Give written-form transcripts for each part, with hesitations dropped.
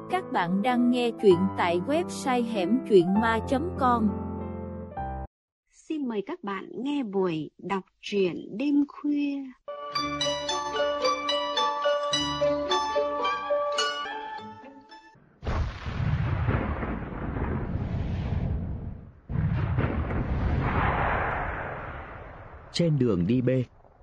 Các bạn đang nghe truyện tại website hẻmtruyện.ma.com. Xin mời các bạn nghe buổi đọc truyện đêm khuya. Trên đường đi B.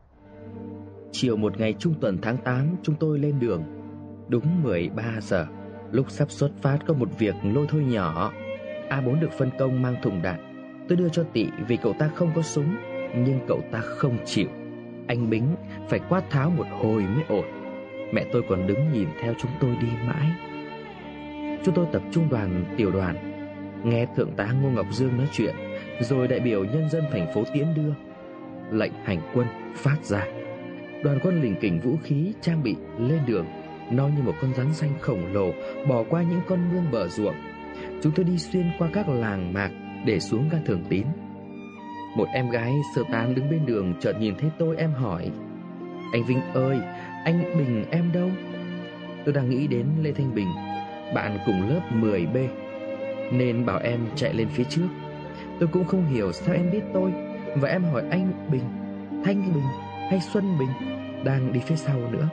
Chiều một ngày trung tuần tháng 8, chúng tôi lên đường. Đúng 13 giờ, lúc sắp xuất phát có một việc lôi thôi nhỏ. A4 được phân công mang thùng đạn. Tôi đưa cho Tị vì cậu ta không có súng, nhưng cậu ta không chịu. Anh Bính phải quát tháo một hồi mới ổn. Mẹ tôi còn đứng nhìn theo chúng tôi đi mãi. Chúng tôi tập trung đoàn, tiểu đoàn, nghe Thượng tá Ngô Ngọc Dương nói chuyện, rồi đại biểu nhân dân thành phố tiễn đưa. Lệnh hành quân phát ra. Đoàn quân lỉnh kỉnh vũ khí trang bị lên đường, no như một con rắn xanh khổng lồ bỏ qua những con mương bờ ruộng. Chúng tôi đi xuyên qua các làng mạc để xuống ga Thường Tín. Một em gái sơ tán đứng bên đường chợt nhìn thấy tôi, em hỏi: "Anh Vinh ơi, anh Bình em đâu?" Tôi đang nghĩ đến Lê Thanh Bình, bạn cùng lớp 10B, nên bảo em chạy lên phía trước. Tôi cũng không hiểu sao em biết tôi, và em hỏi anh Bình, Thanh Bình hay Xuân Bình đang đi phía sau nữa.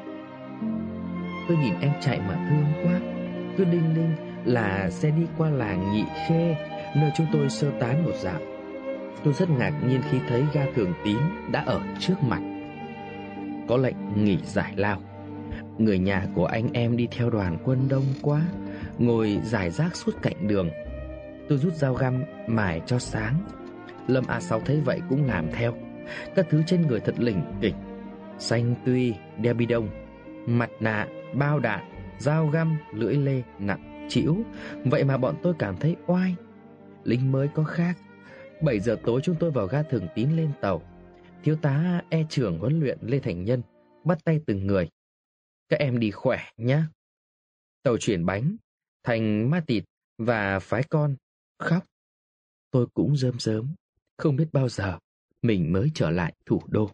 Tôi nhìn em chạy mà thương quá. Cứ đinh ninh là xe đi qua làng Nhị Khê, nơi chúng tôi sơ tán một dạo. Tôi rất ngạc nhiên khi thấy ga Thường Tín đã ở trước mặt. Có lệnh nghỉ giải lao. Người nhà của anh em đi theo đoàn quân đông quá, ngồi rải rác suốt cạnh đường. Tôi rút dao găm mài cho sáng. Lâm A6 thấy vậy cũng làm theo. Các thứ trên người thật lỉnh kỉnh: xanh tươi, đeo bi đông, mặt nạ, bao đạn, dao găm, lưỡi lê nặng trĩu. Vậy mà bọn tôi cảm thấy oai. Lính mới có khác. 7 giờ tối chúng tôi vào ga Thường Tín lên tàu. Thiếu tá E trưởng huấn luyện Lê Thành Nhân bắt tay từng người: "Các em đi khỏe nhé." Tàu chuyển bánh thành Ma Tịt và Phái Con khóc. Tôi cũng rơm rớm, không biết bao giờ mình mới trở lại thủ đô.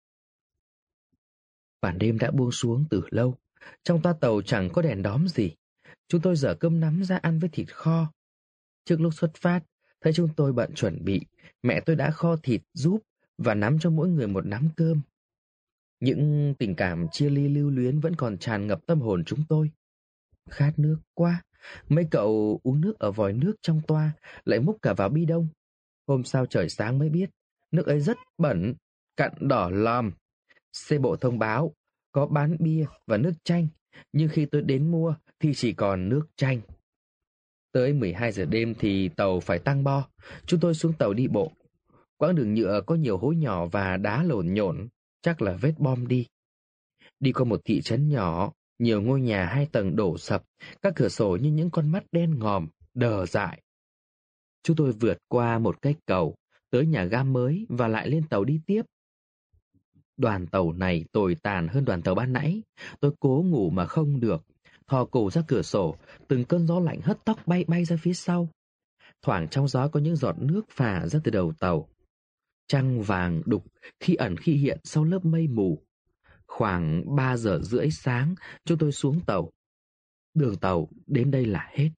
Màn đêm đã buông xuống từ lâu. Trong toa tàu chẳng có đèn đóm gì. Chúng tôi dở cơm nắm ra ăn với thịt kho. Trước lúc xuất phát, thấy chúng tôi bận chuẩn bị, mẹ tôi đã kho thịt giúp và nắm cho mỗi người một nắm cơm. Những tình cảm chia ly lưu luyến vẫn còn tràn ngập tâm hồn chúng tôi. Khát nước quá. Mấy cậu uống nước ở vòi nước trong toa, lại múc cả vào bi đông. Hôm sau trời sáng mới biết nước ấy rất bẩn, cặn đỏ lòm. Xe bộ thông báo có bán bia và nước chanh, nhưng khi tôi đến mua thì chỉ còn nước chanh. Tới 12 giờ đêm thì tàu phải tăng bo. Chúng tôi xuống tàu đi bộ. Quãng đường nhựa có nhiều hố nhỏ và đá lổn nhổn, chắc là vết bom đi. Đi qua một thị trấn nhỏ, nhiều ngôi nhà 2 tầng đổ sập, các cửa sổ như những con mắt đen ngòm, đờ dại. Chúng tôi vượt qua một cái cầu, tới nhà ga mới và lại lên tàu đi tiếp. Đoàn tàu này tồi tàn hơn đoàn tàu ban nãy. Tôi cố ngủ mà không được, thò cổ ra cửa sổ, từng cơn gió lạnh hất tóc bay bay ra phía sau. Thoảng trong gió có những giọt nước phả ra từ đầu tàu. Trăng vàng đục khi ẩn khi hiện sau lớp mây mù. Khoảng 3 giờ rưỡi sáng, chúng tôi xuống tàu. Đường tàu đến đây là hết.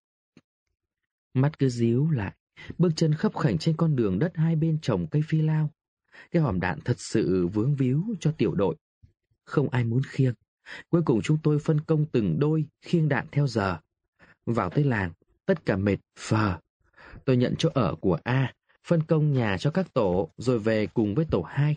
Mắt cứ díu lại, bước chân khấp khểnh trên con đường đất hai bên trồng cây phi lao. Cái hòm đạn thật sự vướng víu cho tiểu đội. Không ai muốn khiêng. Cuối cùng chúng tôi phân công từng đôi khiêng đạn theo giờ. Vào tới làng, tất cả mệt phờ. Tôi nhận chỗ ở của A, phân công nhà cho các tổ, rồi về cùng với tổ 2.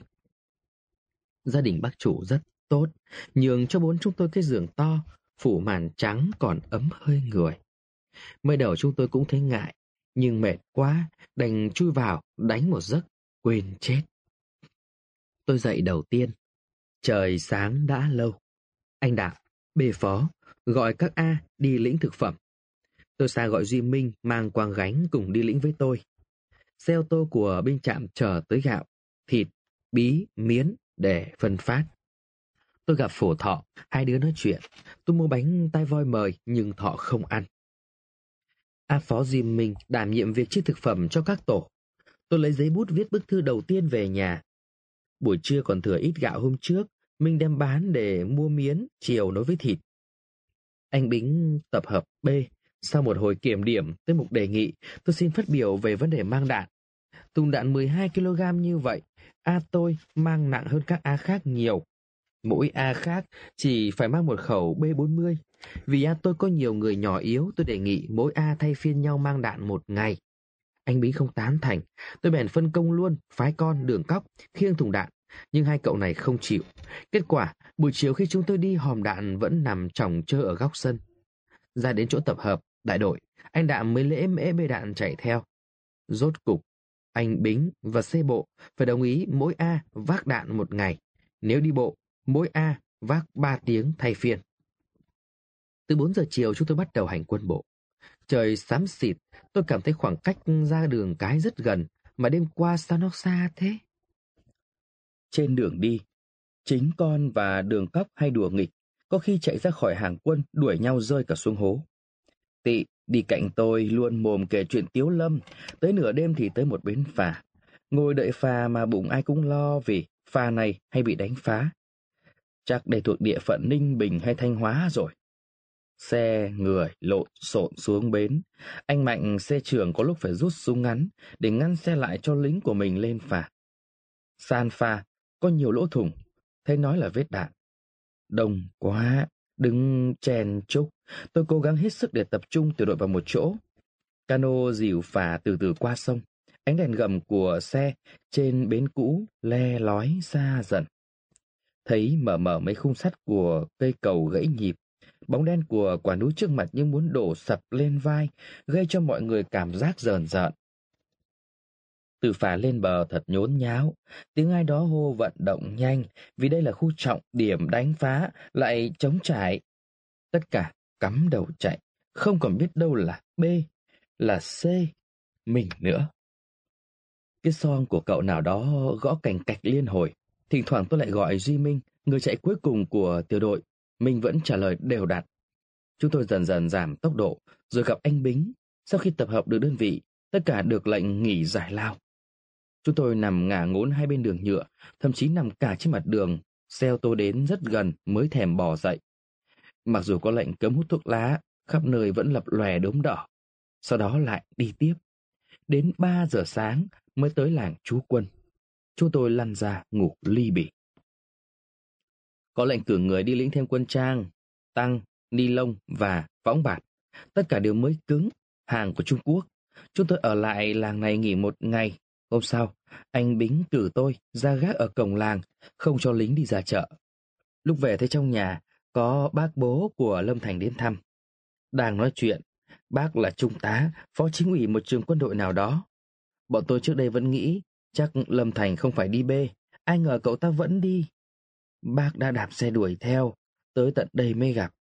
Gia đình bác chủ rất tốt, nhường cho 4 chúng tôi cái giường to, phủ màn trắng còn ấm hơi người. Mới đầu chúng tôi cũng thấy ngại, nhưng mệt quá, đành chui vào đánh một giấc, quên chết. Tôi dậy đầu tiên. Trời sáng đã lâu. Anh Đạc, B phó, gọi các A đi lĩnh thực phẩm. Tôi sang gọi Duy Minh mang quang gánh cùng đi lĩnh với tôi. Xe ô tô của binh trạm chở tới gạo, thịt, bí, miến để phân phát. Tôi gặp Phổ Thọ, hai đứa nói chuyện. Tôi mua bánh tai voi mời nhưng Thọ không ăn. A phó Duy Minh đảm nhiệm việc chia thực phẩm cho các tổ. Tôi lấy giấy bút viết bức thư đầu tiên về nhà. Buổi trưa còn thừa ít gạo hôm trước, Minh đem bán để mua miến, chiều nấu với thịt. Anh Bính tập hợp B. Sau một hồi kiểm điểm tới mục đề nghị, tôi xin phát biểu về vấn đề mang đạn. Thùng đạn 12 kg như vậy, A tôi mang nặng hơn các A khác nhiều. Mỗi A khác chỉ phải mang một khẩu B40. Vì A tôi có nhiều người nhỏ yếu, tôi đề nghị mỗi A thay phiên nhau mang đạn một ngày. Anh Bí không tán thành, tôi bèn phân công luôn, phái con, Đường Cóc, khiêng thùng đạn. Nhưng hai cậu này không chịu. Kết quả, buổi chiều khi chúng tôi đi hòm đạn vẫn nằm chồng chơ ở góc sân. Ra đến chỗ tập hợp, đại đội, anh Đạm mới lễ mễ bê đạn chạy theo. Rốt cục, anh Bính và C bộ phải đồng ý mỗi A vác đạn một ngày. Nếu đi bộ, mỗi A vác 3 tiếng thay phiên. Từ 4 giờ chiều chúng tôi bắt đầu hành quân bộ. Trời xám xịt, tôi cảm thấy khoảng cách ra đường cái rất gần, mà đêm qua sao nó xa thế? Trên đường đi, chính con và Đường Cóc hay đùa nghịch, có khi chạy ra khỏi hàng quân đuổi nhau rơi cả xuống hố. Tị đi cạnh tôi luôn mồm kể chuyện tiếu lâm, tới nửa đêm thì tới một bến phà. Ngồi đợi phà mà bụng ai cũng lo vì phà này hay bị đánh phá. Chắc đây thuộc địa phận Ninh Bình hay Thanh Hóa rồi. Xe người lộn xộn xuống bến. Anh Mạnh xe trưởng có lúc phải rút súng ngắn để ngăn xe lại cho lính của mình lên phà. San phà có nhiều lỗ thủng, thấy nói là vết đạn. Đông quá, đứng chen chúc. Tôi cố gắng hết sức để tập trung tiểu đội vào một chỗ. Cano dìu phà từ từ qua sông. Ánh đèn gầm của xe trên bến cũ le lói xa dần. Thấy mờ mờ mấy khung sắt của cây cầu gãy nhịp. Bóng đen của quả núi trước mặt như muốn đổ sập lên vai, gây cho mọi người cảm giác rờn rợn. Từ phà lên bờ thật nhốn nháo, tiếng ai đó hô vận động nhanh, vì đây là khu trọng điểm đánh phá, lại trống trải. Tất cả cắm đầu chạy, không còn biết đâu là B, là C, mình nữa. Cái son của cậu nào đó gõ cành cạch liên hồi. Thỉnh thoảng tôi lại gọi Duy Minh, người chạy cuối cùng của tiểu đội. Minh vẫn trả lời đều đặn. Chúng tôi dần dần giảm tốc độ, rồi gặp anh Bính. Sau khi tập hợp được đơn vị, tất cả được lệnh nghỉ giải lao. Chúng tôi nằm ngả ngốn hai bên đường nhựa, thậm chí nằm cả trên mặt đường. Xe ô tô đến rất gần mới thèm bò dậy. Mặc dù có lệnh cấm hút thuốc lá, khắp nơi vẫn lập lòe đốm đỏ. Sau đó lại đi tiếp. Đến 3 giờ sáng mới tới làng trú quân. Chúng tôi lăn ra ngủ ly bỉ. Có lệnh cử người đi lĩnh thêm quân trang, tăng, ni lông và võng bạt. Tất cả đều mới cứng, hàng của Trung Quốc. Chúng tôi ở lại làng này nghỉ một ngày. Hôm sau, anh Bính cử tôi ra gác ở cổng làng, không cho lính đi ra chợ. Lúc về thấy trong nhà có bác bố của Lâm Thành đến thăm. Đang nói chuyện, bác là trung tá, phó chính ủy một trường quân đội nào đó. Bọn tôi trước đây vẫn nghĩ chắc Lâm Thành không phải đi bê, ai ngờ cậu ta vẫn đi. Bác đã đạp xe đuổi theo, tới tận đây mới gặp.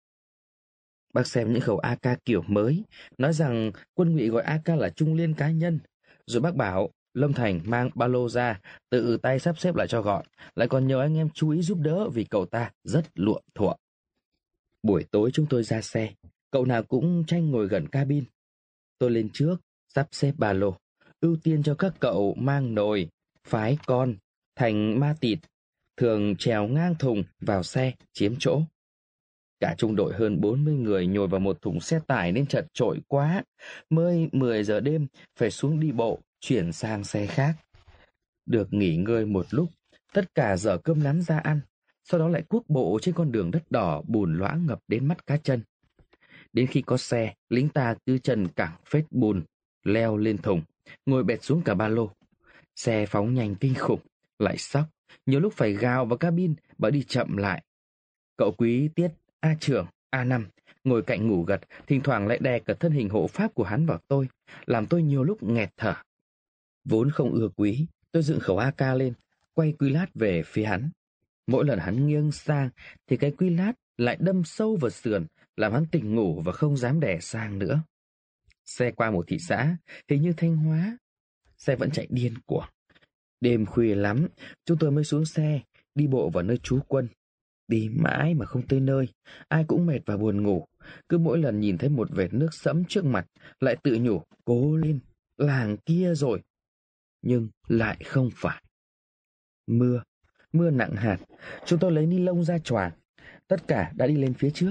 Bác xem những khẩu AK kiểu mới, nói rằng quân ngụy gọi AK là trung liên cá nhân. Rồi bác bảo Lâm Thành mang ba lô ra, tự tay sắp xếp lại cho gọn, lại còn nhờ anh em chú ý giúp đỡ vì cậu ta rất luộm thuộm. Buổi tối chúng tôi ra xe, cậu nào cũng tranh ngồi gần cabin. Tôi lên trước, sắp xếp ba lô, ưu tiên cho các cậu mang nồi, phái con, thành ma tịt, thường trèo ngang thùng vào xe chiếm chỗ. Cả trung đội hơn 40 người nhồi vào một thùng xe tải nên chật chội quá. Mới 10 giờ đêm phải xuống đi bộ, chuyển sang xe khác. Được nghỉ ngơi một lúc, tất cả dở cơm nắm ra ăn. Sau đó lại cuốc bộ trên con đường đất đỏ bùn loãng ngập đến mắt cá chân. Đến khi có xe, lính ta cứ chân cẳng phết bùn, leo lên thùng, ngồi bệt xuống cả ba lô. Xe phóng nhanh kinh khủng, lại sóc, nhiều lúc phải gào vào cabin bảo đi chậm lại. Cậu Quý Tiết, A trưởng, A5, ngồi cạnh ngủ gật, thỉnh thoảng lại đè cả thân hình hộ pháp của hắn vào tôi, làm tôi nhiều lúc nghẹt thở. Vốn không ưa Quý, tôi dựng khẩu AK lên, quay quy lát về phía hắn. Mỗi lần hắn nghiêng sang thì cái quy lát lại đâm sâu vào sườn, làm hắn tỉnh ngủ và không dám đè sang nữa. Xe qua một thị xã, hình như Thanh Hóa. Xe vẫn chạy điên cuồng. Đêm khuya lắm, chúng tôi mới xuống xe, đi bộ vào nơi trú quân. Đi mãi mà không tới nơi, ai cũng mệt và buồn ngủ. Cứ mỗi lần nhìn thấy một vệt nước sẫm trước mặt, lại tự nhủ, cố lên, làng kia rồi. Nhưng lại không phải. Mưa nặng hạt, chúng tôi lấy ni lông ra choàng. Tất cả đã đi lên phía trước,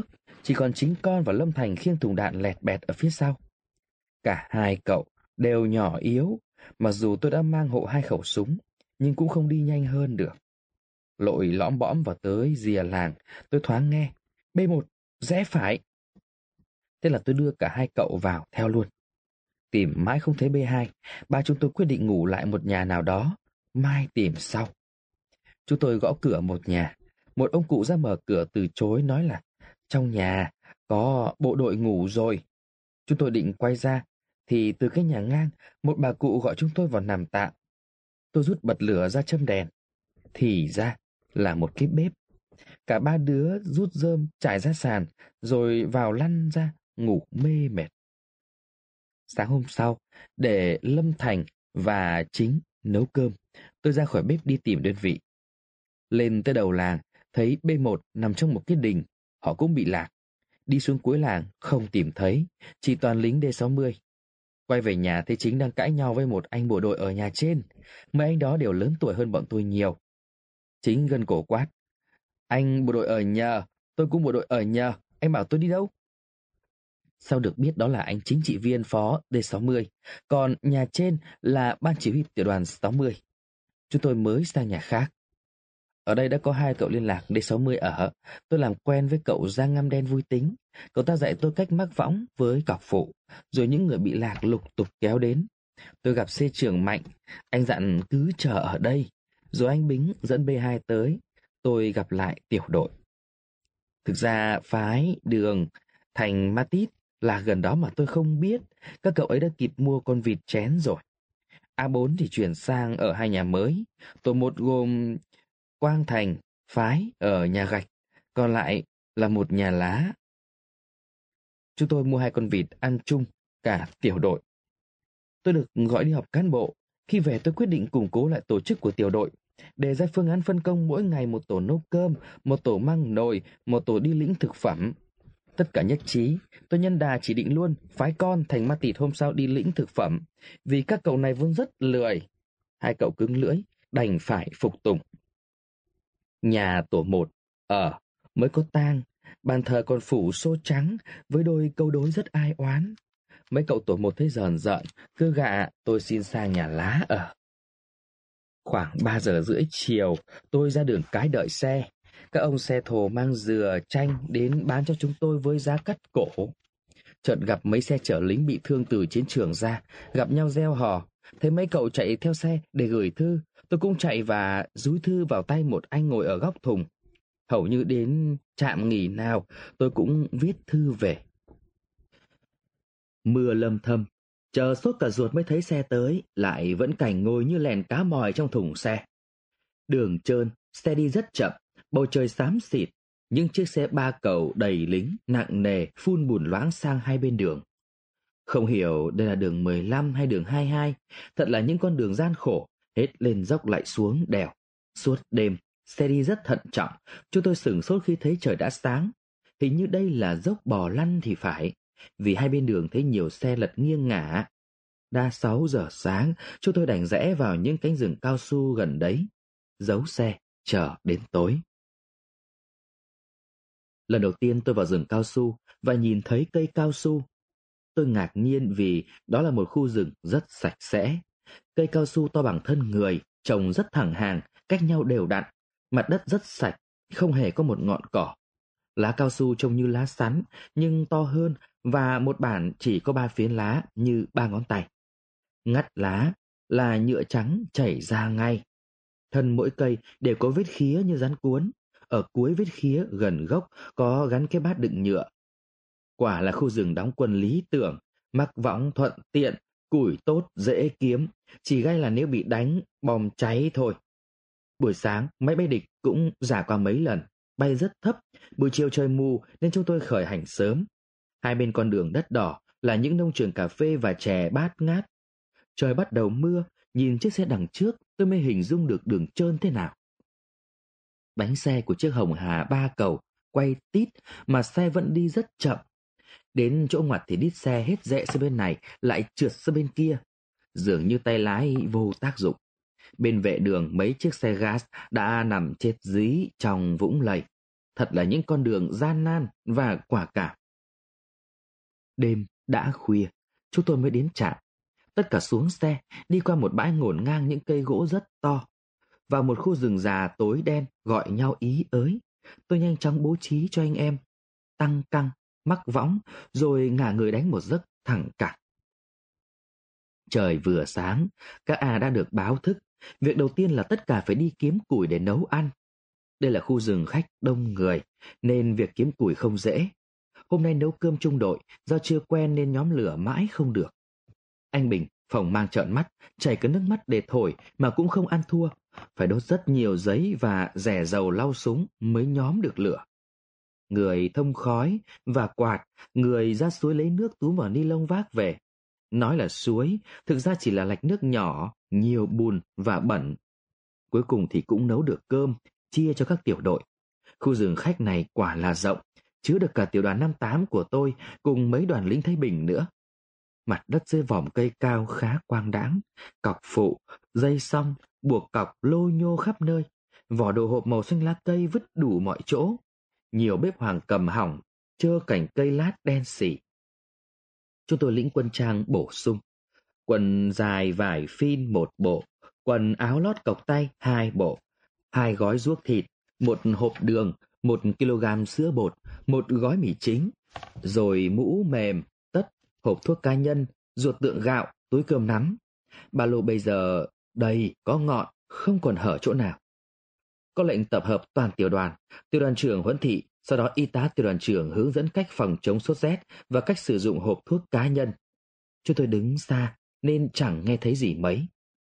chỉ còn chính con và Lâm Thành khiêng thùng đạn lẹt bẹt ở phía sau. Cả hai cậu đều nhỏ yếu, mặc dù tôi đã mang hộ 2 khẩu súng, nhưng cũng không đi nhanh hơn được. Lội lõm bõm vào tới rìa làng, tôi thoáng nghe, B1, rẽ phải. Thế là tôi đưa cả 2 cậu vào theo luôn. Tìm mãi không thấy B2, ba chúng tôi quyết định ngủ lại một nhà nào đó, mai tìm sau. Chúng tôi gõ cửa một nhà, một ông cụ ra mở cửa từ chối nói là trong nhà có bộ đội ngủ rồi. Chúng tôi định quay ra, thì từ cái nhà ngang, một bà cụ gọi chúng tôi vào nằm tạm. Tôi rút bật lửa ra châm đèn, thì ra là một cái bếp. Cả ba đứa rút rơm trải ra sàn, rồi vào lăn ra ngủ mê mệt. Sáng hôm sau, để Lâm Thành và Chính nấu cơm, tôi ra khỏi bếp đi tìm đơn vị. Lên tới đầu làng, thấy B1 nằm trong một cái đình, họ cũng bị lạc. Đi xuống cuối làng, không tìm thấy, chỉ toàn lính D60. Quay về nhà thấy Chính đang cãi nhau với một anh bộ đội ở nhà trên. Mấy anh đó đều lớn tuổi hơn bọn tôi nhiều. Chính gân cổ quát, anh bộ đội ở nhờ, tôi cũng bộ đội ở nhờ, anh bảo tôi đi đâu? Sau được biết đó là anh chính trị viên phó D60, còn nhà trên là ban chỉ huy tiểu đoàn 60. Chúng tôi mới sang nhà khác. Ở đây đã có 2 cậu liên lạc D60 ở. Tôi làm quen với cậu da ngăm đen vui tính. Cậu ta dạy tôi cách mắc võng với cọc phụ, rồi những người bị lạc lục tục kéo đến. Tôi gặp C trưởng Mạnh, anh dặn cứ chờ ở đây. Rồi anh Bính dẫn B2 tới. Tôi gặp lại tiểu đội. Thực ra phái Đường thành Ma Tít là gần đó mà tôi không biết. Các cậu ấy đã kịp mua con vịt chén rồi. A4 thì chuyển sang ở 2 nhà mới. Tổ 1 gồm Quang Thành, phái ở nhà gạch, còn lại là một nhà lá. Chúng tôi mua 2 con vịt ăn chung cả tiểu đội. Tôi được gọi đi họp cán bộ. Khi về tôi quyết định củng cố lại tổ chức của tiểu đội, đề ra phương án phân công mỗi ngày một tổ nấu cơm, một tổ mang nồi, một tổ đi lĩnh thực phẩm. Tất cả nhất trí, tôi nhân đà chỉ định luôn phái con thành Ma Tịt hôm sau đi lĩnh thực phẩm, vì các cậu này vốn rất lười. 2 cậu cứng lưỡi, đành phải phục tùng. Nhà tổ 1 ở mới có tang, bàn thờ còn phủ xô trắng với đôi câu đối rất ai oán. Mấy cậu tổ 1 thấy rờn rợn, cứ gạ tôi xin sang nhà lá ở. Khoảng 3 giờ rưỡi chiều, tôi ra đường cái đợi xe. Các ông xe thồ mang dừa, chanh đến bán cho chúng tôi với giá cắt cổ. Chợt gặp mấy xe chở lính bị thương từ chiến trường ra, gặp nhau reo hò. Thấy mấy cậu chạy theo xe để gửi thư, tôi cũng chạy và dúi thư vào tay một anh ngồi ở góc thùng. Hầu như đến trạm nghỉ nào, tôi cũng viết thư về. Mưa lâm thâm, chờ sốt cả ruột mới thấy xe tới, lại vẫn cảnh ngồi như lèn cá mòi trong thùng xe. Đường trơn, xe đi rất chậm, bầu trời xám xịt, những chiếc xe 3 cầu đầy lính nặng nề phun bùn loãng sang hai bên đường. Không hiểu đây là đường 15 hay đường 22, thật là những con đường gian khổ, hết lên dốc lại xuống đèo. Suốt đêm, xe đi rất thận trọng, chúng tôi sửng sốt khi thấy trời đã sáng. Hình như đây là dốc bò lăn thì phải, vì hai bên đường thấy nhiều xe lật nghiêng ngả. Đã 6 giờ sáng, chúng tôi đành rẽ vào những cánh rừng cao su gần đấy, giấu xe, chờ đến tối. Lần đầu tiên tôi vào rừng cao su và nhìn thấy cây cao su. Tôi ngạc nhiên vì đó là một khu rừng rất sạch sẽ. Cây cao su to bằng thân người, trồng rất thẳng hàng, cách nhau đều đặn. Mặt đất rất sạch, không hề có một ngọn cỏ. Lá cao su trông như lá sắn, nhưng to hơn và một bản chỉ có 3 phiến lá như 3 ngón tay. Ngắt lá là nhựa trắng chảy ra ngay. Thân mỗi cây đều có vết khía như rắn cuốn. Ở cuối vết khía gần gốc có gắn cái bát đựng nhựa. Quả là khu rừng đóng quân lý tưởng, mắc võng thuận tiện, củi tốt dễ kiếm, chỉ gai là nếu bị đánh, bom cháy thôi. Buổi sáng, máy bay địch cũng rả qua mấy lần, bay rất thấp, buổi chiều trời mù nên chúng tôi khởi hành sớm. Hai bên con đường đất đỏ là những nông trường cà phê và chè bát ngát. Trời bắt đầu mưa, nhìn chiếc xe đằng trước tôi mới hình dung được đường trơn thế nào. Bánh xe của chiếc Hồng Hà 3 cầu quay tít mà xe vẫn đi rất chậm. Đến chỗ ngoặt thì đít xe hết rẽ sang bên này lại trượt sang bên kia. Dường như tay lái vô tác dụng. Bên vệ đường mấy chiếc xe gas đã nằm chết dí trong vũng lầy. thật là những con đường gian nan và quả cảm. Đêm đã khuya, chúng tôi mới đến trạm. Tất cả xuống xe, đi qua một bãi ngổn ngang những cây gỗ rất to. Vào một khu rừng già tối đen gọi nhau ý ới. Tôi nhanh chóng bố trí cho anh em tăng căng, mắc võng, rồi ngả người đánh một giấc thẳng cẳng. Trời vừa sáng, các đã được báo thức. Việc đầu tiên là tất cả phải đi kiếm củi để nấu ăn. Đây là khu rừng khách đông người, nên việc kiếm củi không dễ. Hôm nay nấu cơm chung đội, do chưa quen nên nhóm lửa mãi không được. Anh Bình phồng mang trợn mắt, chảy cả nước mắt để thổi mà cũng không ăn thua. Phải đốt rất nhiều giấy và rẻ dầu lau súng mới nhóm được lửa. Người thông khói và quạt, người ra suối lấy nước túm vào ni lông vác về. Nói là suối, thực ra chỉ là lạch nước nhỏ, nhiều bùn và bẩn. Cuối cùng thì cũng nấu được cơm, chia cho các tiểu đội. Khu rừng khách này quả là rộng, chứa được cả tiểu đoàn 58 của tôi cùng mấy đoàn lính Thái Bình nữa. Mặt đất dưới vòm cây cao khá quang đãng, cọc phụ, dây song, buộc cọc lô nhô khắp nơi, vỏ đồ hộp màu xanh lá cây vứt đủ mọi chỗ. Nhiều bếp hoàng cầm hỏng, trơ cành cây lát đen xỉ. Chúng tôi lĩnh quân trang bổ sung. Quần dài vải phin 1 bộ, quần áo lót cộc tay 2 bộ, 2 gói ruốc thịt, 1 hộp đường, 1 kg sữa bột, 1 gói mì chính, rồi mũ mềm, tất, hộp thuốc cá nhân, ruột tượng gạo, túi cơm nắm. Ba lô bây giờ đầy có ngọn, không còn hở chỗ nào. Có lệnh tập hợp toàn tiểu đoàn trưởng huấn thị, sau đó y tá tiểu đoàn trưởng hướng dẫn cách phòng chống sốt rét và cách sử dụng hộp thuốc cá nhân. Chúng tôi đứng xa nên chẳng nghe thấy gì mấy.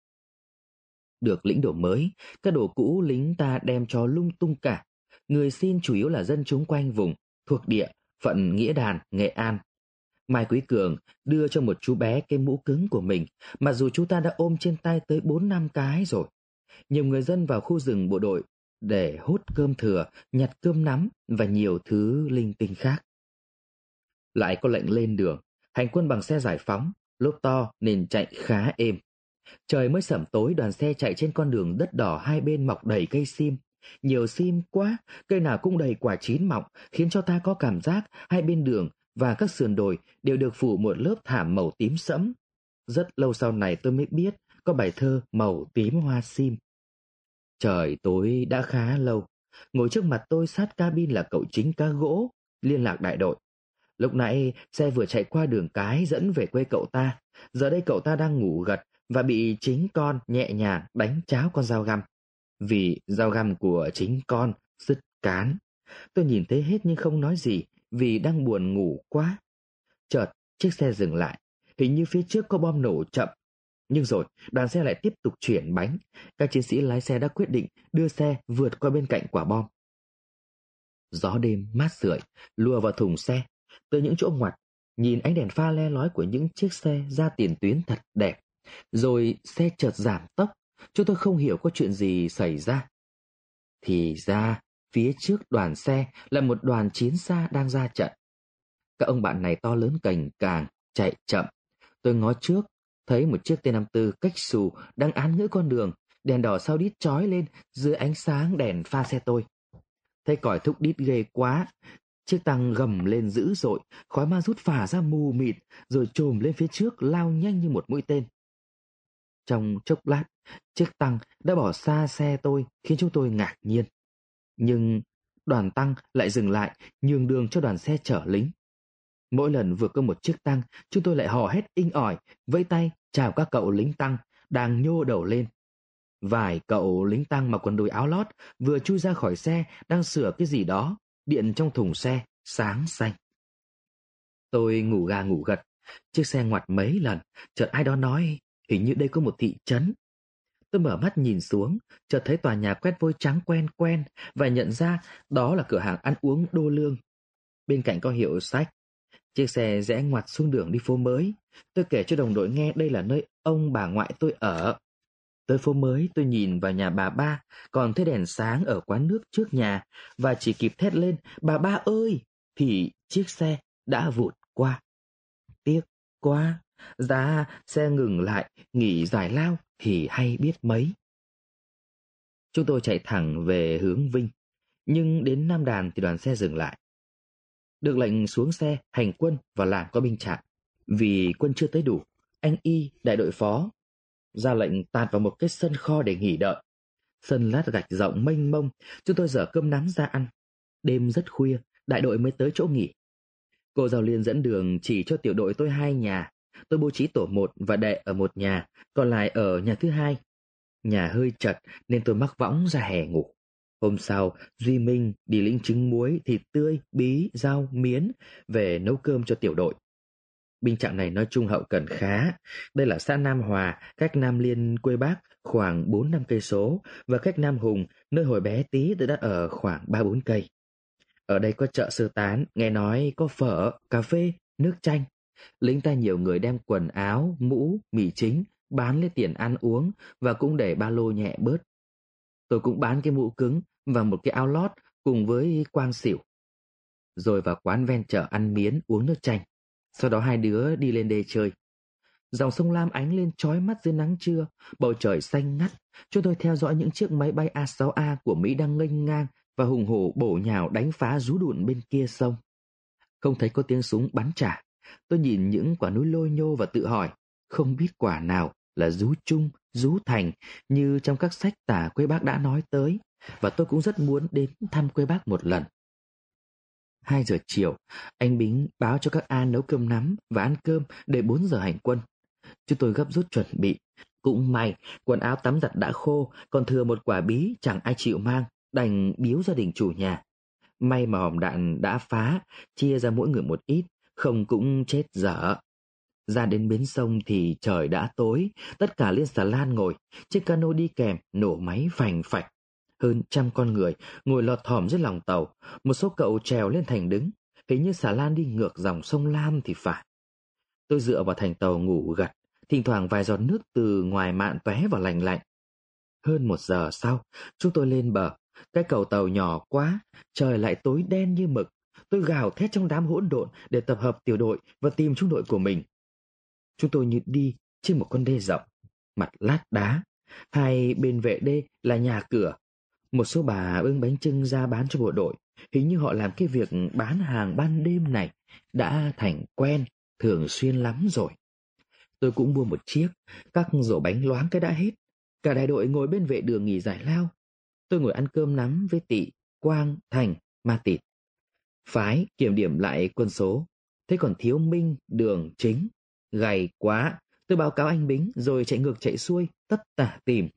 Được lĩnh đồ mới, các đồ cũ lính ta đem cho lung tung cả. Người xin chủ yếu là dân chúng quanh vùng, thuộc địa, phận Nghĩa Đàn, Nghệ An. Mai Quý Cường đưa cho một chú bé cái mũ cứng của mình, mặc dù chú ta đã ôm trên tay tới 4-5 cái rồi. Nhiều người dân vào khu rừng bộ đội để hốt cơm thừa, nhặt cơm nắm và nhiều thứ linh tinh khác. Lại có lệnh lên đường, hành quân bằng xe giải phóng, lốp to nên chạy khá êm. Trời mới sẩm tối, đoàn xe chạy trên con đường đất đỏ, hai bên mọc đầy cây sim. Nhiều sim quá, cây nào cũng đầy quả chín mọng, khiến cho ta có cảm giác hai bên đường và các sườn đồi đều được phủ một lớp thảm màu tím sẫm. Rất lâu sau này tôi mới biết có bài thơ Màu tím hoa sim. Trời tối đã khá lâu. Ngồi trước mặt tôi sát cabin là cậu Chính Cá Gỗ, liên lạc đại đội. Lúc nãy xe vừa chạy qua đường cái dẫn về quê cậu ta. Giờ đây cậu ta đang ngủ gật và bị chính con nhẹ nhàng đánh cháo con dao găm. Vì dao găm của chính con sứt cán. Tôi nhìn thấy hết nhưng không nói gì vì đang buồn ngủ quá. Chợt chiếc xe dừng lại. Hình như phía trước có bom nổ chậm. Nhưng rồi đoàn xe lại tiếp tục chuyển bánh. Các chiến sĩ lái xe đã quyết định đưa xe vượt qua bên cạnh quả bom. Gió đêm mát rượi lùa vào thùng xe. Từ những chỗ ngoặt, nhìn ánh đèn pha le lói của những chiếc xe ra tiền tuyến thật đẹp. Rồi xe chợt giảm tốc. Chúng tôi không hiểu có chuyện gì xảy ra. Thì ra phía trước đoàn xe là một đoàn chiến xa đang ra trận. Các ông bạn này to lớn cành càng, chạy chậm. Tôi ngó trước, thấy một chiếc T-54 cách xù đang án ngữ con đường, đèn đỏ sau đít chói lên dưới ánh sáng đèn pha xe tôi. Thấy còi thúc đít ghê quá, chiếc tăng gầm lên dữ dội, khói ma rút phả ra mù mịt, rồi chồm lên phía trước lao nhanh như một mũi tên. Trong chốc lát, chiếc tăng đã bỏ xa xe tôi khiến chúng tôi ngạc nhiên. Nhưng đoàn tăng lại dừng lại, nhường đường cho đoàn xe chở lính. Mỗi lần vượt qua một chiếc tăng, chúng tôi lại hò hét inh ỏi, vẫy tay chào các cậu lính tăng đang nhô đầu lên. Vài cậu lính tăng mặc quần đùi áo lót vừa chui ra khỏi xe đang sửa cái gì đó, điện trong thùng xe sáng xanh. Tôi ngủ gà ngủ gật, chiếc xe ngoặt mấy lần, chợt ai đó nói hình như đây có một thị trấn. Tôi mở mắt nhìn xuống, chợt thấy tòa nhà quét vôi trắng quen quen và nhận ra đó là cửa hàng ăn uống Đô Lương. Bên cạnh có hiệu sách. Chiếc xe rẽ ngoặt xuống đường đi phố mới. Tôi kể cho đồng đội nghe đây là nơi ông bà ngoại tôi ở. Tới phố mới tôi nhìn vào nhà bà ba, còn thấy đèn sáng ở quán nước trước nhà và chỉ kịp thét lên bà ba ơi thì chiếc xe đã vụt qua. Tiếc quá, giá xe ngừng lại nghỉ giải lao thì hay biết mấy. Chúng tôi chạy thẳng về hướng Vinh. Nhưng đến Nam Đàn thì đoàn xe dừng lại. Được lệnh xuống xe hành quân vào làng có binh chạm. Vì quân chưa tới đủ, anh Y, đại đội phó, ra lệnh tạt vào một cái sân kho để nghỉ đợi. Sân lát gạch rộng mênh mông, chúng tôi dở cơm nắm ra ăn. Đêm rất khuya, đại đội mới tới chỗ nghỉ. Cô giáo liên dẫn đường chỉ cho tiểu đội tôi 2 nhà. Tôi bố trí tổ 1 và đệ ở một nhà, còn lại ở nhà thứ 2. Nhà hơi chật nên tôi mắc võng ra hè ngủ. Hôm sau, Duy Minh đi lĩnh trứng muối, thịt tươi, bí, rau, miến về nấu cơm cho tiểu đội. Binh chạm này nói chung hậu cần khá. Đây là xã Nam Hòa, cách Nam Liên quê bác khoảng 4-5 cây số, và cách Nam Hùng, nơi hồi bé tí tôi đã ở, khoảng 3-4 cây. Ở đây có chợ sơ tán, nghe nói có phở, cà phê, nước chanh. Lính ta nhiều người đem quần áo, mũ, mì chính, bán lấy tiền ăn uống và cũng để ba lô nhẹ bớt. Tôi cũng bán cái mũ cứng và một cái áo lót cùng với quang xỉu. Rồi vào quán ven chợ ăn miến, uống nước chanh. Sau đó hai đứa đi lên đê chơi. Dòng sông Lam ánh lên chói mắt dưới nắng trưa, bầu trời xanh ngắt. Chúng tôi theo dõi những chiếc máy bay A6A của Mỹ đang nghênh ngang và hùng hổ bổ nhào đánh phá rú đụn bên kia sông. Không thấy có tiếng súng bắn trả. Tôi nhìn những quả núi lôi nhô và tự hỏi, không biết quả nào là Rú Trung, Rú Thành như trong các sách tả quê bác đã nói tới, và tôi cũng rất muốn đến thăm quê bác một lần. 2 giờ chiều, anh Bính báo cho các An nấu cơm nắm và ăn cơm để 4 giờ hành quân. Chúng tôi gấp rút chuẩn bị. Cũng may, quần áo tắm giặt đã khô, còn thừa một quả bí chẳng ai chịu mang, đành biếu gia đình chủ nhà. May mà hòm đạn đã phá, chia ra mỗi người một ít, không cũng chết dở. Ra đến bến sông thì trời đã tối, tất cả lên xà lan ngồi, chiếc cano đi kèm nổ máy phành phạch. Hơn 100 con người ngồi lọt thỏm dưới lòng tàu, một số cậu trèo lên thành đứng, hình như xà lan đi ngược dòng sông Lam thì phải. Tôi dựa vào thành tàu ngủ gật, thỉnh thoảng vài giọt nước từ ngoài mạn tóe vào lành lạnh. Hơn 1 giờ sau, chúng tôi lên bờ. Cái cầu tàu nhỏ quá, trời lại tối đen như mực. Tôi gào thét trong đám hỗn độn để tập hợp tiểu đội và tìm trung đội của mình. Chúng tôi như đi trên một con đê rộng, mặt lát đá. Hai bên vệ đê là nhà cửa. Một số bà bưng bánh chưng ra bán cho bộ đội. Hình như họ làm cái việc bán hàng ban đêm này đã thành quen, thường xuyên lắm rồi. Tôi cũng mua một chiếc, các rổ bánh loáng cái đã hết. Cả đại đội ngồi bên vệ đường nghỉ giải lao. Tôi ngồi ăn cơm nắm với Tị, Quang, Thành, Ma Tịt. Phái kiểm điểm lại quân số. Thế còn thiếu Minh, Đường, Chính. Gầy quá, tôi báo cáo anh Bính rồi chạy ngược chạy xuôi, tất tả tìm.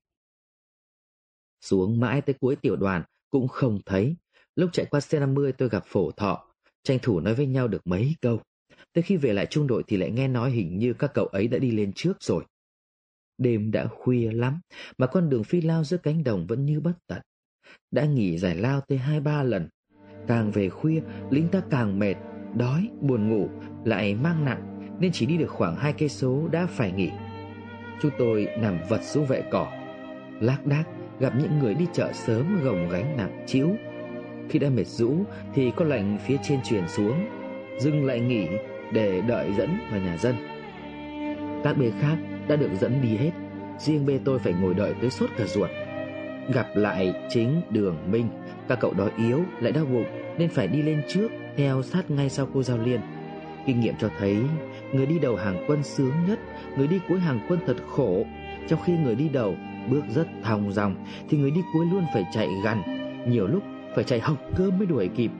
Xuống mãi tới cuối tiểu đoàn cũng không thấy. Lúc chạy qua C50 tôi gặp Phổ Thọ, tranh thủ nói với nhau được mấy câu. Tới khi về lại trung đội thì lại nghe nói hình như các cậu ấy đã đi lên trước rồi. Đêm đã khuya lắm, mà con đường phi lao giữa cánh đồng vẫn như bất tận. Đã nghỉ giải lao tới 2-3 lần. Càng về khuya, lính ta càng mệt, đói, buồn ngủ, lại mang nặng, nên chỉ đi được khoảng 2 cây số đã phải nghỉ. Chúng tôi nằm vật xuống vệ cỏ. Lác đác gặp những người đi chợ sớm gồng gánh nặng trĩu. Khi đã mệt rũ thì có lệnh phía trên truyền xuống, dừng lại nghỉ để đợi dẫn vào nhà dân. Các bê khác đã được dẫn đi hết, riêng bê tôi phải ngồi đợi tới sốt cả ruột. Gặp lại Chính, Đường, Minh, các cậu đó yếu lại đau bụng nên phải đi lên trước, theo sát ngay sau cô Giao Liên. Kinh nghiệm cho thấy người đi đầu hàng quân sướng nhất, người đi cuối hàng quân thật khổ. Trong khi người đi đầu bước rất thong dong thì người đi cuối luôn phải chạy gằn, nhiều lúc phải chạy học cơm mới đuổi kịp.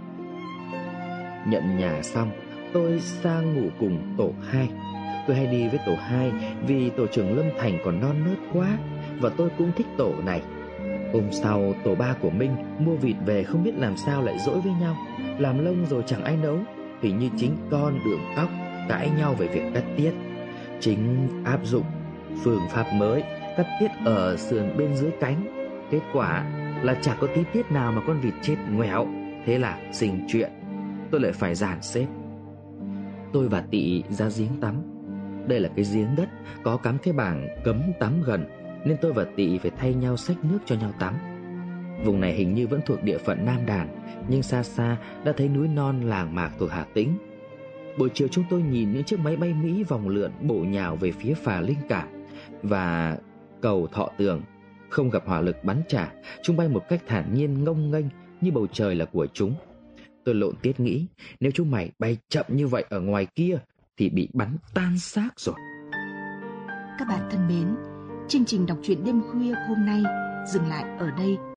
Nhận nhà xong, tôi sang ngủ cùng tổ 2. Tôi hay đi với tổ 2 vì tổ trưởng Lâm Thành còn non nớt quá, và tôi cũng thích tổ này. Hôm sau, tổ 3 của Minh mua vịt về không biết làm sao lại dỗi với nhau, làm lông rồi chẳng ai nấu. Hình như chính con Đường Tóc cãi nhau về việc cắt tiết. Chính áp dụng phương pháp mới, cắt tiết ở sườn bên dưới cánh. Kết quả là chẳng có tí tiết nào mà con vịt chết ngoẹo. Thế là sinh chuyện, tôi lại phải dàn xếp. Tôi và Tị ra giếng tắm. Đây là cái giếng đất có cắm cái bảng cấm tắm gần, nên tôi và Tị phải thay nhau xách nước cho nhau tắm. Vùng này hình như vẫn thuộc địa phận Nam Đàn, nhưng xa xa đã thấy núi non làng mạc thuộc Hà Tĩnh. Buổi chiều chúng tôi nhìn những chiếc máy bay Mỹ vòng lượn bổ nhào về phía phà Linh Cảm và cầu Thọ Tường. Không gặp hỏa lực bắn trả, chúng bay một cách thản nhiên ngông nghênh, như bầu trời là của chúng. Tôi lộn tiết nghĩ, nếu chúng mày bay chậm như vậy ở ngoài kia thì bị bắn tan xác rồi. Các bạn thân mến, chương trình đọc truyện đêm khuya hôm nay dừng lại ở đây.